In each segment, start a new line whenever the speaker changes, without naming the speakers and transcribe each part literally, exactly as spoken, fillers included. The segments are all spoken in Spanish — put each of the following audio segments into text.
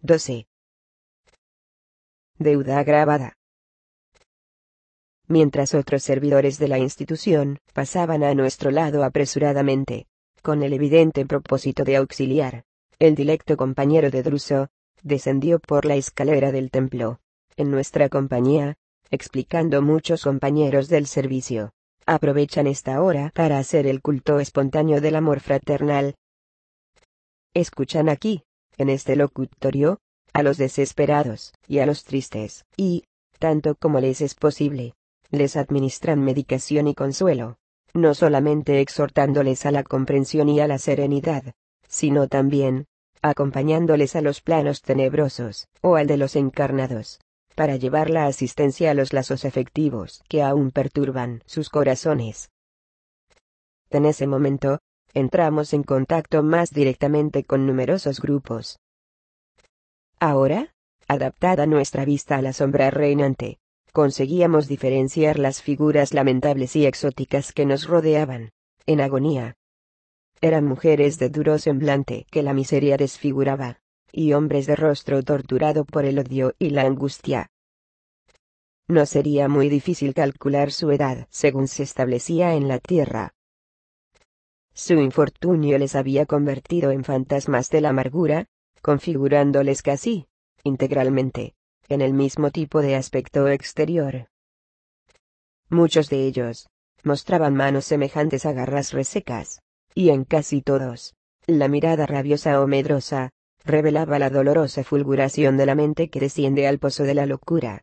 doce. Deuda agravada. Mientras otros servidores de la institución pasaban a nuestro lado apresuradamente, con el evidente propósito de auxiliar, el dilecto compañero de Druso descendió por la escalera del templo, en nuestra compañía, explicando muchos compañeros del servicio aprovechan esta hora para hacer el culto espontáneo del amor fraternal. Escuchan aquí, en este locutorio, a los desesperados y a los tristes, y, tanto como les es posible, les administran medicación y consuelo, no solamente exhortándoles a la comprensión y a la serenidad, sino también, acompañándoles a los planos tenebrosos, o al de los encarnados, para llevar la asistencia a los lazos afectivos que aún perturban sus corazones. En ese momento, entramos en contacto más directamente con numerosos grupos. Ahora, adaptada nuestra vista a la sombra reinante, conseguíamos diferenciar las figuras lamentables y exóticas que nos rodeaban, en agonía. Eran mujeres de duro semblante que la miseria desfiguraba, y hombres de rostro torturado por el odio y la angustia. No sería muy difícil calcular su edad según se establecía en la tierra. Su infortunio les había convertido en fantasmas de la amargura, configurándoles casi, integralmente, en el mismo tipo de aspecto exterior. Muchos de ellos mostraban manos semejantes a garras resecas, y en casi todos, la mirada rabiosa o medrosa revelaba la dolorosa fulguración de la mente que desciende al pozo de la locura.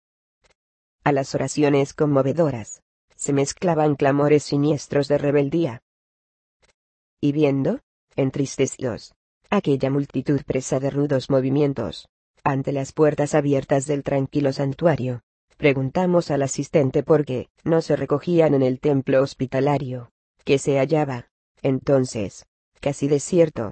A las oraciones conmovedoras se mezclaban clamores siniestros de rebeldía. Y viendo, entristecidos, aquella multitud presa de rudos movimientos, ante las puertas abiertas del tranquilo santuario, preguntamos al asistente por qué no se recogían en el templo hospitalario, que se hallaba, entonces, casi desierto.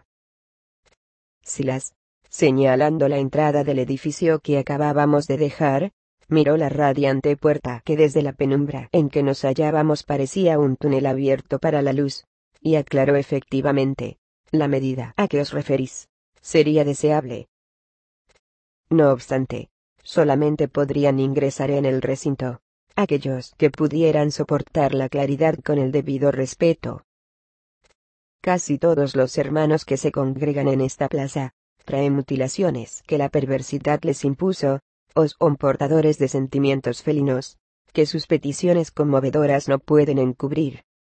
Silas, señalando la entrada del edificio que acabábamos de dejar, miró la radiante puerta que desde la penumbra en que nos hallábamos parecía un túnel abierto para la luz, y aclaró efectivamente, la medida a que os referís sería deseable. No obstante, solamente podrían ingresar en el recinto aquellos que pudieran soportar la claridad con el debido respeto. Casi todos los hermanos que se congregan en esta plaza traen mutilaciones que la perversidad les impuso, o son portadores de sentimientos felinos, que sus peticiones conmovedoras no pueden encubrir.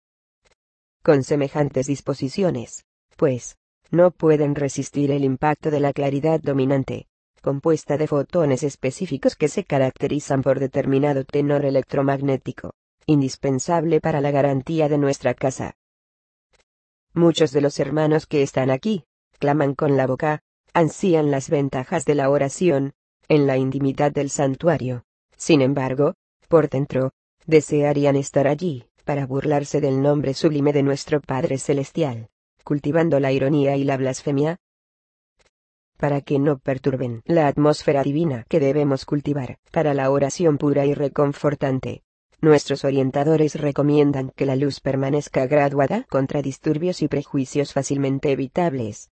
Con semejantes disposiciones, pues, no pueden resistir el impacto de la claridad dominante, compuesta de fotones específicos que se caracterizan por determinado tenor electromagnético, indispensable para la garantía de nuestra casa. Muchos de los hermanos que están aquí, claman con la boca, ansían las ventajas de la oración, en la intimidad del santuario. Sin embargo, por dentro, desearían estar allí, para burlarse del nombre sublime de nuestro Padre Celestial, cultivando la ironía y la blasfemia, para que no perturben la atmósfera divina que debemos cultivar para la oración pura y reconfortante. Nuestros orientadores recomiendan que la luz permanezca graduada contra disturbios y prejuicios fácilmente evitables.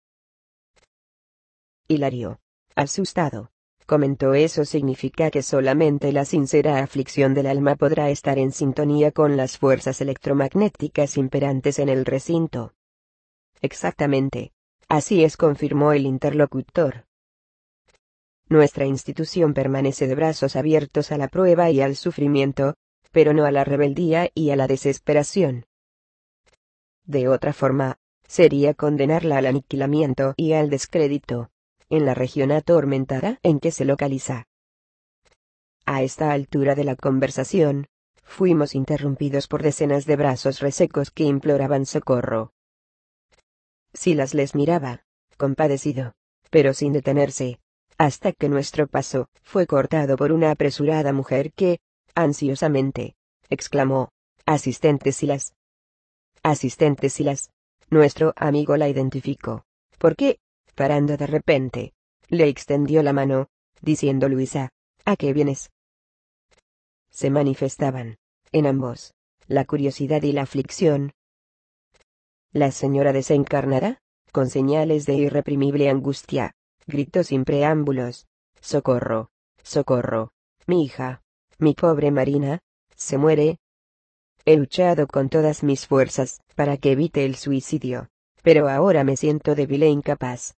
Hilario, asustado, comentó: eso significa que solamente la sincera aflicción del alma podrá estar en sintonía con las fuerzas electromagnéticas imperantes en el recinto. Exactamente. Así es, confirmó el interlocutor. Nuestra institución permanece de brazos abiertos a la prueba y al sufrimiento, pero no a la rebeldía y a la desesperación. De otra forma, sería condenarla al aniquilamiento y al descrédito, en la región atormentada en que se localiza. A esta altura de la conversación, fuimos interrumpidos por decenas de brazos resecos que imploraban socorro. Silas les miraba, compadecido, pero sin detenerse, hasta que nuestro paso fue cortado por una apresurada mujer que, ansiosamente, exclamó: «Asistente Silas». «Asistente Silas». Nuestro amigo la identificó, porque, parando de repente, le extendió la mano, diciendo: «Luisa, ¿a qué vienes?». Se manifestaban, en ambos, la curiosidad y la aflicción. La señora desencarnada, con señales de irreprimible angustia, gritó sin preámbulos. ¡Socorro! ¡Socorro! Mi hija, mi pobre Marina, se muere. He luchado con todas mis fuerzas, para que evite el suicidio, pero ahora me siento débil e incapaz.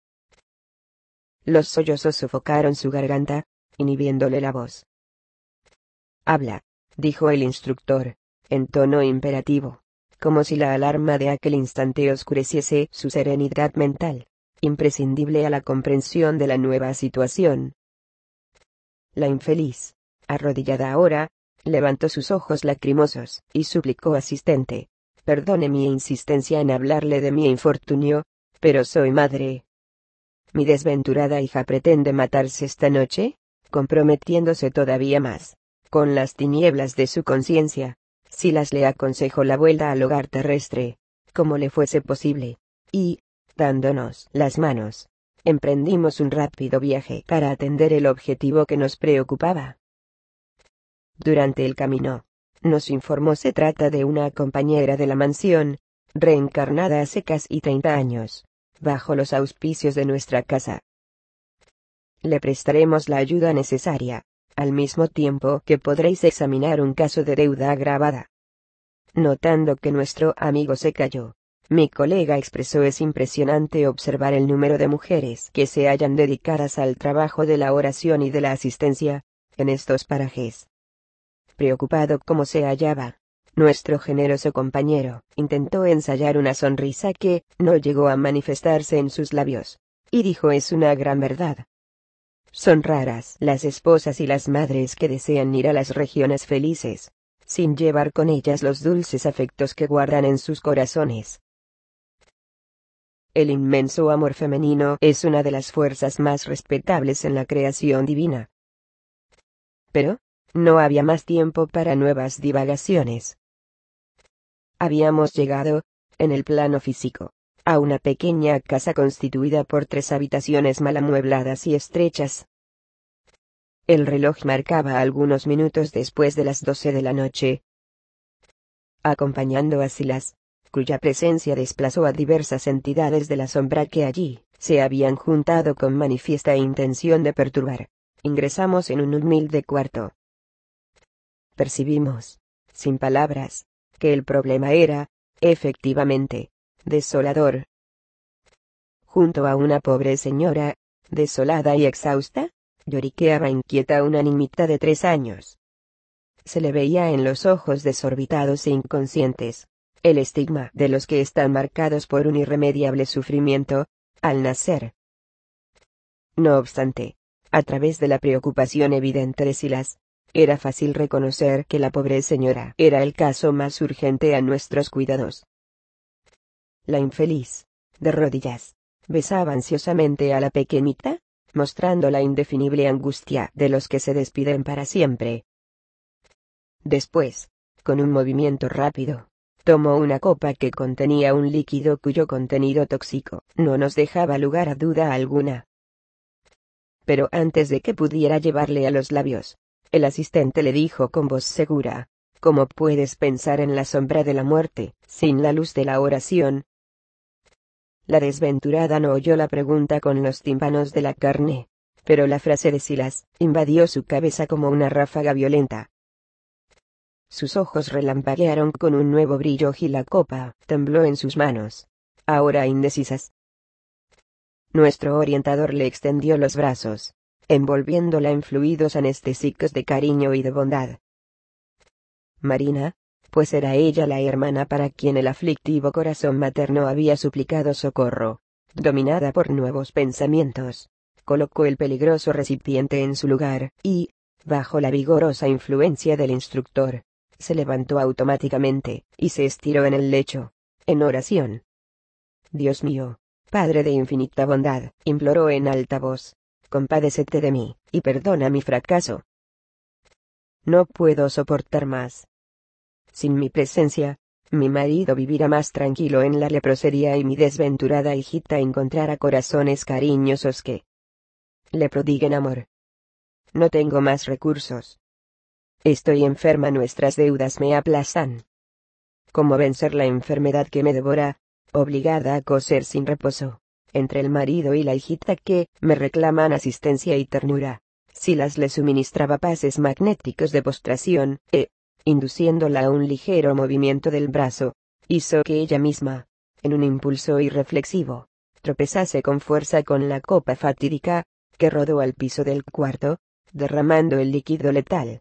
Los sollozos sofocaron su garganta, inhibiéndole la voz. Habla, dijo el instructor, en tono imperativo, como si la alarma de aquel instante oscureciese su serenidad mental, imprescindible a la comprensión de la nueva situación. La infeliz, arrodillada ahora, levantó sus ojos lacrimosos, y suplicó asistente: perdone mi insistencia en hablarle de mi infortunio, pero soy madre. Mi desventurada hija pretende matarse esta noche, comprometiéndose todavía más, con las tinieblas de su conciencia. Silas le aconsejó la vuelta al hogar terrestre, como le fuese posible, y, dándonos las manos, emprendimos un rápido viaje para atender el objetivo que nos preocupaba. Durante el camino, nos informó se trata de una compañera de la mansión, reencarnada hace casi treinta años, bajo los auspicios de nuestra casa. Le prestaremos la ayuda necesaria, al mismo tiempo que podréis examinar un caso de deuda agravada. Notando que nuestro amigo se calló, mi colega expresó: es impresionante observar el número de mujeres que se hallan dedicadas al trabajo de la oración y de la asistencia, en estos parajes. Preocupado como se hallaba, nuestro generoso compañero intentó ensayar una sonrisa que no llegó a manifestarse en sus labios, y dijo: es una gran verdad. Son raras las esposas y las madres que desean ir a las regiones felices, sin llevar con ellas los dulces afectos que guardan en sus corazones. El inmenso amor femenino es una de las fuerzas más respetables en la creación divina. Pero, no había más tiempo para nuevas divagaciones. Habíamos llegado, en el plano físico, a una pequeña casa constituida por tres habitaciones mal amuebladas y estrechas. El reloj marcaba algunos minutos después de las doce de la noche. Acompañando a Silas, cuya presencia desplazó a diversas entidades de la sombra que allí se habían juntado con manifiesta intención de perturbar, ingresamos en un humilde cuarto. Percibimos, sin palabras, que el problema era, efectivamente, desolador. Junto a una pobre señora, desolada y exhausta, lloriqueaba inquieta una niñita de tres años. Se le veía en los ojos desorbitados e inconscientes el estigma de los que están marcados por un irremediable sufrimiento, al nacer. No obstante, a través de la preocupación evidente de Silas, era fácil reconocer que la pobre señora era el caso más urgente a nuestros cuidados. La infeliz, de rodillas, besaba ansiosamente a la pequeñita, mostrando la indefinible angustia de los que se despiden para siempre. Después, con un movimiento rápido, tomó una copa que contenía un líquido cuyo contenido tóxico no nos dejaba lugar a duda alguna. Pero antes de que pudiera llevarle a los labios, el asistente le dijo con voz segura: ¿cómo puedes pensar en la sombra de la muerte, sin la luz de la oración? La desventurada no oyó la pregunta con los tímpanos de la carne, pero la frase de Silas invadió su cabeza como una ráfaga violenta. Sus ojos relampaguearon con un nuevo brillo y la copa tembló en sus manos, ahora indecisas. Nuestro orientador le extendió los brazos, envolviéndola en fluidos anestésicos de cariño y de bondad. Marina, pues era ella la hermana para quien el aflictivo corazón materno había suplicado socorro, dominada por nuevos pensamientos, colocó el peligroso recipiente en su lugar, y, bajo la vigorosa influencia del instructor, se levantó automáticamente, y se estiró en el lecho, en oración. Dios mío, Padre de infinita bondad, imploró en alta voz, compadécete de mí, y perdona mi fracaso. No puedo soportar más. Sin mi presencia, mi marido vivirá más tranquilo en la leprosería y mi desventurada hijita encontrará corazones cariñosos que le prodiguen amor. No tengo más recursos. Estoy enferma, nuestras deudas me aplastan. ¿Cómo vencer la enfermedad que me devora, obligada a coser sin reposo, entre el marido y la hijita que me reclaman asistencia y ternura. Silas le suministraba pases magnéticos de postración, e, induciéndola a un ligero movimiento del brazo, hizo que ella misma, en un impulso irreflexivo, tropezase con fuerza con la copa fatídica, que rodó al piso del cuarto, derramando el líquido letal.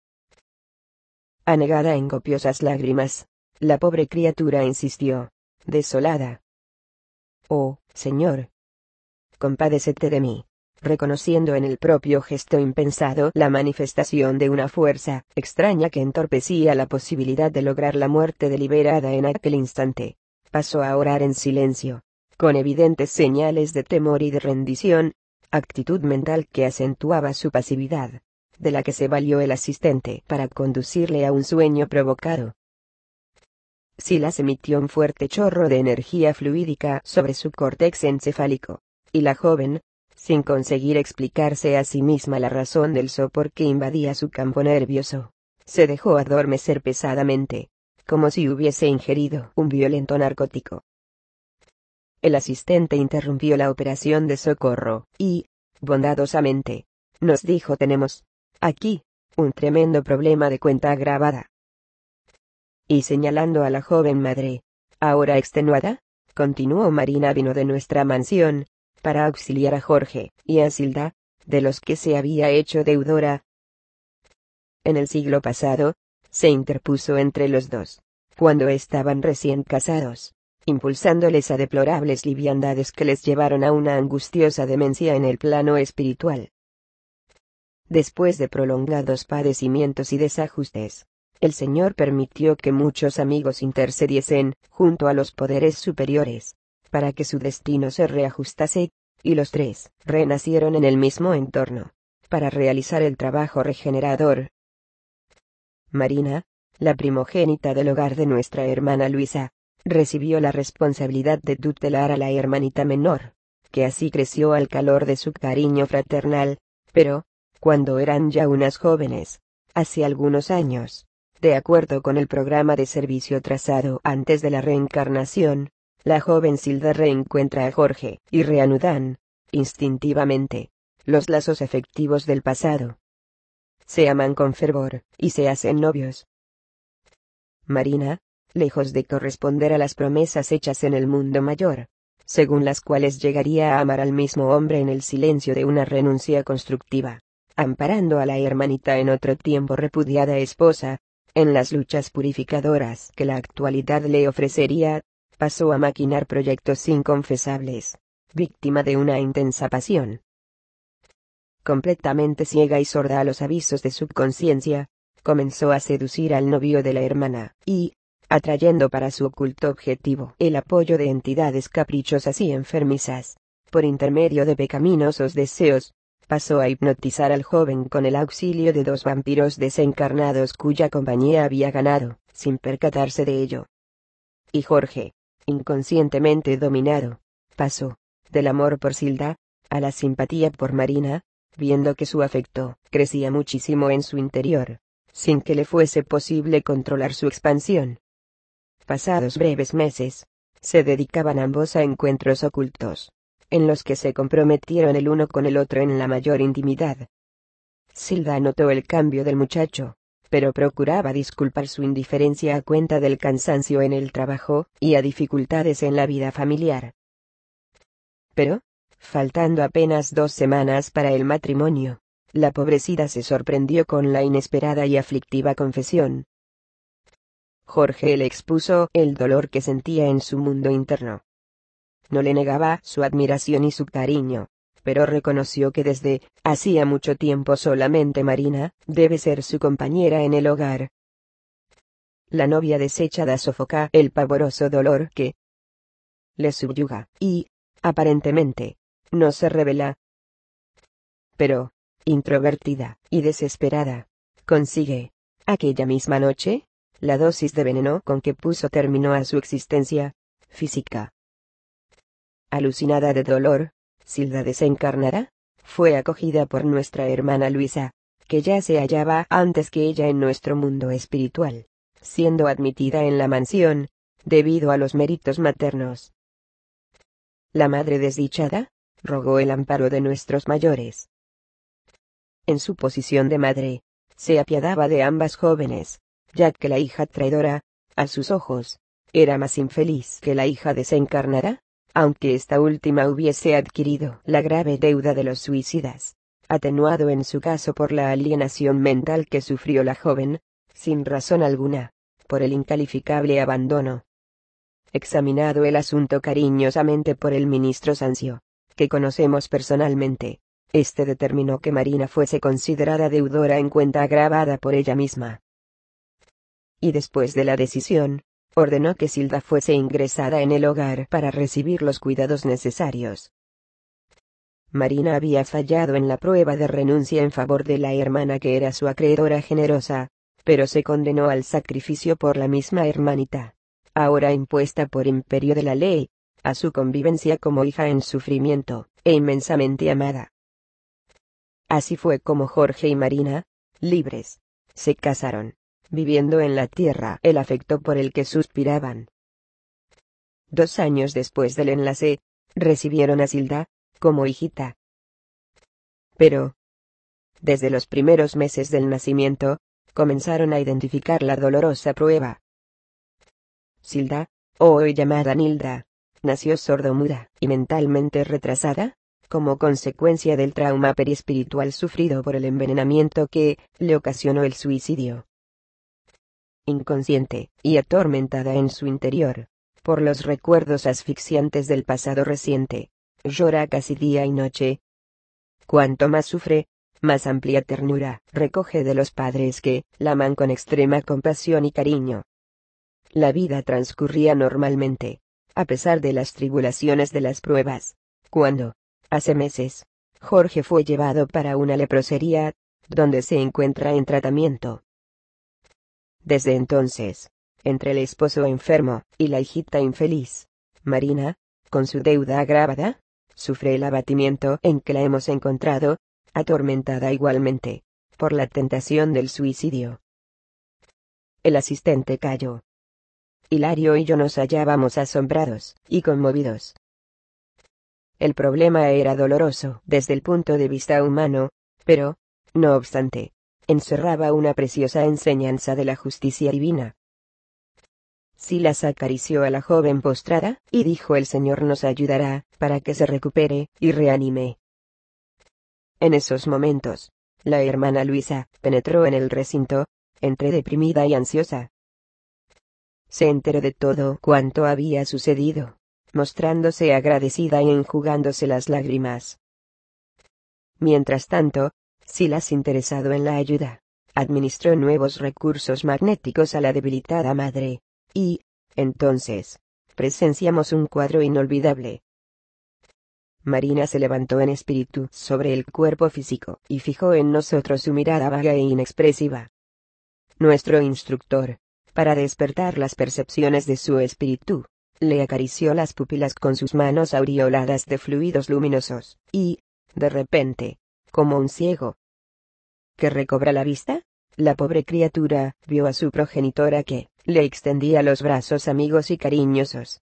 Anegada en copiosas lágrimas, la pobre criatura insistió, desolada. «Oh, Señor, compadécete de mí», reconociendo en el propio gesto impensado la manifestación de una fuerza extraña que entorpecía la posibilidad de lograr la muerte deliberada en aquel instante. Pasó a orar en silencio, con evidentes señales de temor y de rendición, actitud mental que acentuaba su pasividad, de la que se valió el asistente para conducirle a un sueño provocado. Silas emitió un fuerte chorro de energía fluídica sobre su córtex encefálico, y la joven, sin conseguir explicarse a sí misma la razón del sopor que invadía su campo nervioso, se dejó adormecer pesadamente, como si hubiese ingerido un violento narcótico. El asistente interrumpió la operación de socorro, y, bondadosamente, nos dijo: tenemos, aquí, un tremendo problema de cuenta agravada. Y señalando a la joven madre, ahora extenuada, continuó: Marina vino de nuestra mansión, para auxiliar a Jorge y a Silda, de los que se había hecho deudora. En el siglo pasado, se interpuso entre los dos, cuando estaban recién casados, impulsándoles a deplorables liviandades que les llevaron a una angustiosa demencia en el plano espiritual. Después de prolongados padecimientos y desajustes, el Señor permitió que muchos amigos intercediesen, junto a los poderes superiores, para que su destino se reajustase, y los tres renacieron en el mismo entorno, para realizar el trabajo regenerador. Marina, la primogénita del hogar de nuestra hermana Luisa, recibió la responsabilidad de tutelar a la hermanita menor, que así creció al calor de su cariño fraternal, pero, cuando eran ya unas jóvenes, hace algunos años, de acuerdo con el programa de servicio trazado antes de la reencarnación, la joven Silda reencuentra a Jorge y reanudan, instintivamente, los lazos afectivos del pasado. Se aman con fervor, y se hacen novios. Marina, lejos de corresponder a las promesas hechas en el mundo mayor, según las cuales llegaría a amar al mismo hombre en el silencio de una renuncia constructiva, amparando a la hermanita en otro tiempo repudiada esposa, en las luchas purificadoras que la actualidad le ofrecería, pasó a maquinar proyectos inconfesables, víctima de una intensa pasión. Completamente ciega y sorda a los avisos de su conciencia, comenzó a seducir al novio de la hermana, y, atrayendo para su oculto objetivo el apoyo de entidades caprichosas y enfermizas, por intermedio de pecaminosos deseos, pasó a hipnotizar al joven con el auxilio de dos vampiros desencarnados cuya compañía había ganado, sin percatarse de ello. Y Jorge, inconscientemente dominado, pasó, del amor por Silda, a la simpatía por Marina, viendo que su afecto crecía muchísimo en su interior, sin que le fuese posible controlar su expansión. Pasados breves meses, se dedicaban ambos a encuentros ocultos, en los que se comprometieron el uno con el otro en la mayor intimidad. Silda notó el cambio del muchacho, pero procuraba disculpar su indiferencia a cuenta del cansancio en el trabajo y a dificultades en la vida familiar. Pero, faltando apenas dos semanas para el matrimonio, la pobrecita se sorprendió con la inesperada y aflictiva confesión. Jorge le expuso el dolor que sentía en su mundo interno. No le negaba su admiración y su cariño, pero reconoció que desde hacía mucho tiempo solamente Marina debe ser su compañera en el hogar. La novia desechada sofoca el pavoroso dolor que le subyuga, y, aparentemente, no se revela. Pero, introvertida y desesperada, consigue, aquella misma noche, la dosis de veneno con que puso término a su existencia física. Alucinada de dolor, Silda desencarnada, fue acogida por nuestra hermana Luisa, que ya se hallaba antes que ella en nuestro mundo espiritual, siendo admitida en la mansión, debido a los méritos maternos. La madre desdichada rogó el amparo de nuestros mayores. En su posición de madre, se apiadaba de ambas jóvenes, ya que la hija traidora, a sus ojos, era más infeliz que la hija desencarnada, aunque esta última hubiese adquirido la grave deuda de los suicidas, atenuado en su caso por la alienación mental que sufrió la joven, sin razón alguna, por el incalificable abandono. Examinado el asunto cariñosamente por el ministro Sancio, que conocemos personalmente, este determinó que Marina fuese considerada deudora en cuenta agravada por ella misma. Y después de la decisión, ordenó que Silda fuese ingresada en el hogar para recibir los cuidados necesarios. Marina había fallado en la prueba de renuncia en favor de la hermana que era su acreedora generosa, pero se condenó al sacrificio por la misma hermanita, ahora impuesta por imperio de la ley, a su convivencia como hija en sufrimiento, e inmensamente amada. Así fue como Jorge y Marina, libres, se casaron, viviendo en la tierra el afecto por el que suspiraban. Dos años después del enlace, recibieron a Silda, como hijita. Pero, desde los primeros meses del nacimiento, comenzaron a identificar la dolorosa prueba. Silda, hoy llamada Nilda, nació sordomuda y mentalmente retrasada, como consecuencia del trauma perispiritual sufrido por el envenenamiento que le ocasionó el suicidio. Inconsciente y atormentada en su interior, por los recuerdos asfixiantes del pasado reciente, llora casi día y noche. Cuanto más sufre, más amplia ternura recoge de los padres que la aman con extrema compasión y cariño. La vida transcurría normalmente, a pesar de las tribulaciones de las pruebas, cuando, hace meses, Jorge fue llevado para una leprosería, donde se encuentra en tratamiento. Desde entonces, entre el esposo enfermo y la hijita infeliz, Marina, con su deuda agravada, sufre el abatimiento en que la hemos encontrado, atormentada igualmente, por la tentación del suicidio. El asistente calló. Hilario y yo nos hallábamos asombrados y conmovidos. El problema era doloroso desde el punto de vista humano, pero, no obstante, encerraba una preciosa enseñanza de la justicia divina. Silas acarició a la joven postrada, y dijo: el Señor nos ayudará, para que se recupere y reanime. En esos momentos, la hermana Luisa penetró en el recinto, entre deprimida y ansiosa. Se enteró de todo cuanto había sucedido, mostrándose agradecida y enjugándose las lágrimas. Mientras tanto, Silas, interesado en la ayuda, administró nuevos recursos magnéticos a la debilitada madre, y, entonces, presenciamos un cuadro inolvidable. Marina se levantó en espíritu sobre el cuerpo físico y fijó en nosotros su mirada vaga e inexpresiva. Nuestro instructor, para despertar las percepciones de su espíritu, le acarició las pupilas con sus manos aureoladas de fluidos luminosos, y, de repente, como un ciego que recobra la vista, la pobre criatura vio a su progenitora que le extendía los brazos amigos y cariñosos.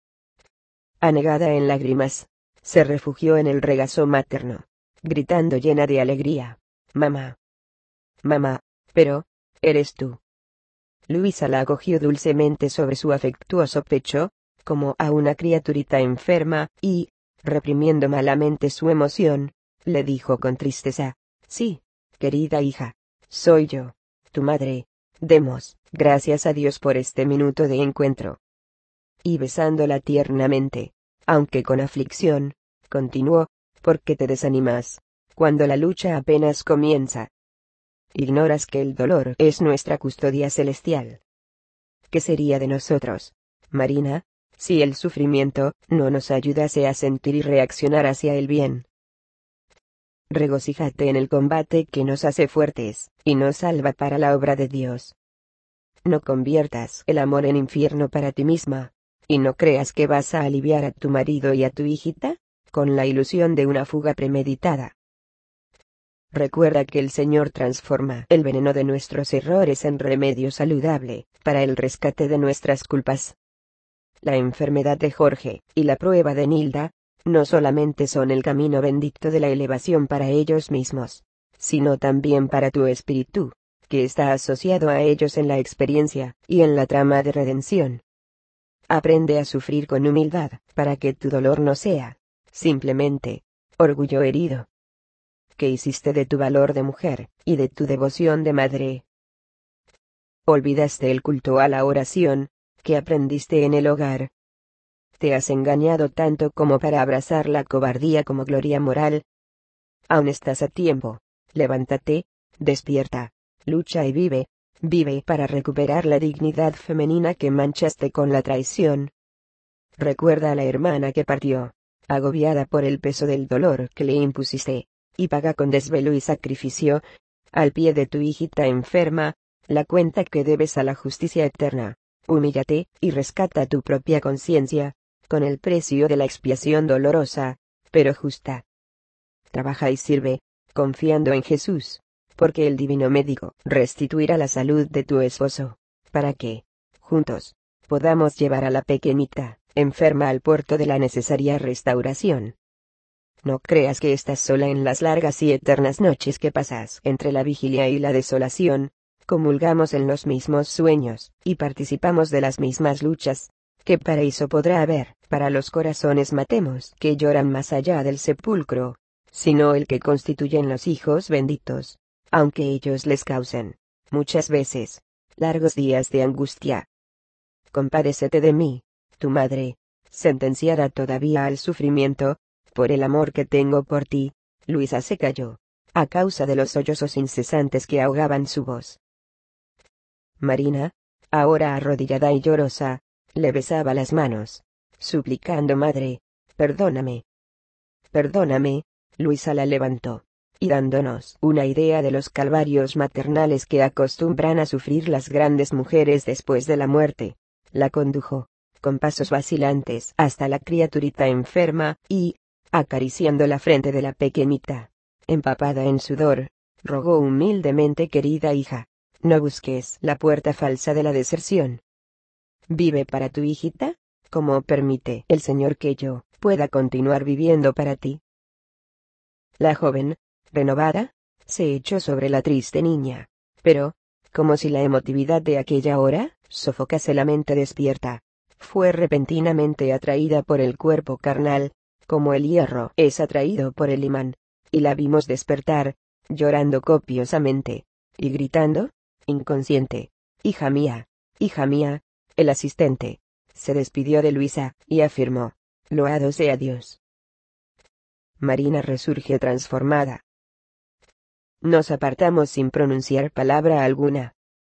Anegada en lágrimas, se refugió en el regazo materno, gritando llena de alegría: «Mamá. Mamá, pero, eres tú». Luisa la acogió dulcemente sobre su afectuoso pecho, como a una criaturita enferma, y, reprimiendo malamente su emoción, le dijo con tristeza: «Sí, querida hija, soy yo, tu madre. Demos gracias a Dios por este minuto de encuentro». Y besándola tiernamente, aunque con aflicción, continuó: «¿Por qué te desanimas, cuando la lucha apenas comienza? Ignoras que el dolor es nuestra custodia celestial. ¿Qué sería de nosotros, Marina, si el sufrimiento no nos ayudase a sentir y reaccionar hacia el bien? Regocíjate en el combate que nos hace fuertes, y nos salva para la obra de Dios. No conviertas el amor en infierno para ti misma, y no creas que vas a aliviar a tu marido y a tu hijita, con la ilusión de una fuga premeditada. Recuerda que el Señor transforma el veneno de nuestros errores en remedio saludable, para el rescate de nuestras culpas. La enfermedad de Jorge, y la prueba de Nilda, no solamente son el camino bendito de la elevación para ellos mismos, sino también para tu espíritu, que está asociado a ellos en la experiencia y en la trama de redención. Aprende a sufrir con humildad, para que tu dolor no sea, simplemente, orgullo herido. ¿Qué hiciste de tu valor de mujer, y de tu devoción de madre? Olvidaste el culto a la oración, que aprendiste en el hogar. Te has engañado tanto como para abrazar la cobardía como gloria moral. Aún estás a tiempo. Levántate, despierta, lucha y vive, vive para recuperar la dignidad femenina que manchaste con la traición. Recuerda a la hermana que partió, agobiada por el peso del dolor que le impusiste, y paga con desvelo y sacrificio, al pie de tu hijita enferma, la cuenta que debes a la justicia eterna. Humíllate, y rescata tu propia conciencia, con el precio de la expiación dolorosa, pero justa. Trabaja y sirve, confiando en Jesús, porque el divino médico restituirá la salud de tu esposo, para que, juntos, podamos llevar a la pequeñita, enferma al puerto de la necesaria restauración. No creas que estás sola en las largas y eternas noches que pasas entre la vigilia y la desolación. Comulgamos en los mismos sueños, y participamos de las mismas luchas. ¿Qué paraíso podrá haber, para los corazones matemos que lloran más allá del sepulcro, sino el que constituyen los hijos benditos, aunque ellos les causen, muchas veces, largos días de angustia? Compadécete de mí, tu madre, sentenciada todavía al sufrimiento, por el amor que tengo por ti. Luisa se calló, a causa de los sollozos incesantes que ahogaban su voz. Marina, ahora arrodillada y llorosa, le besaba las manos, suplicando: madre, perdóname. Perdóname. Luisa la levantó, y dándonos una idea de los calvarios maternales que acostumbran a sufrir las grandes mujeres después de la muerte, la condujo, con pasos vacilantes, hasta la criaturita enferma, y, acariciando la frente de la pequeñita, empapada en sudor, rogó humildemente: querida hija, no busques la puerta falsa de la deserción. Vive para tu hijita, como permite el Señor que yo pueda continuar viviendo para ti. La joven, renovada, se echó sobre la triste niña, pero, como si la emotividad de aquella hora sofocase la mente despierta, fue repentinamente atraída por el cuerpo carnal, como el hierro es atraído por el imán, y la vimos despertar, llorando copiosamente, y gritando, inconsciente: hija mía, hija mía. El asistente se despidió de Luisa, y afirmó: loado sea Dios. Marina resurge transformada. Nos apartamos sin pronunciar palabra alguna.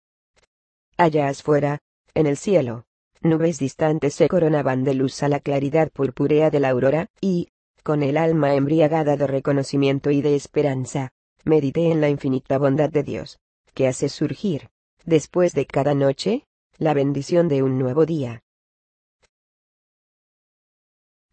Allá afuera, en el cielo, nubes distantes se coronaban de luz a la claridad purpúrea de la aurora, y, con el alma embriagada de reconocimiento y de esperanza, medité en la infinita bondad de Dios, que hace surgir, después de cada noche, la bendición de un nuevo día.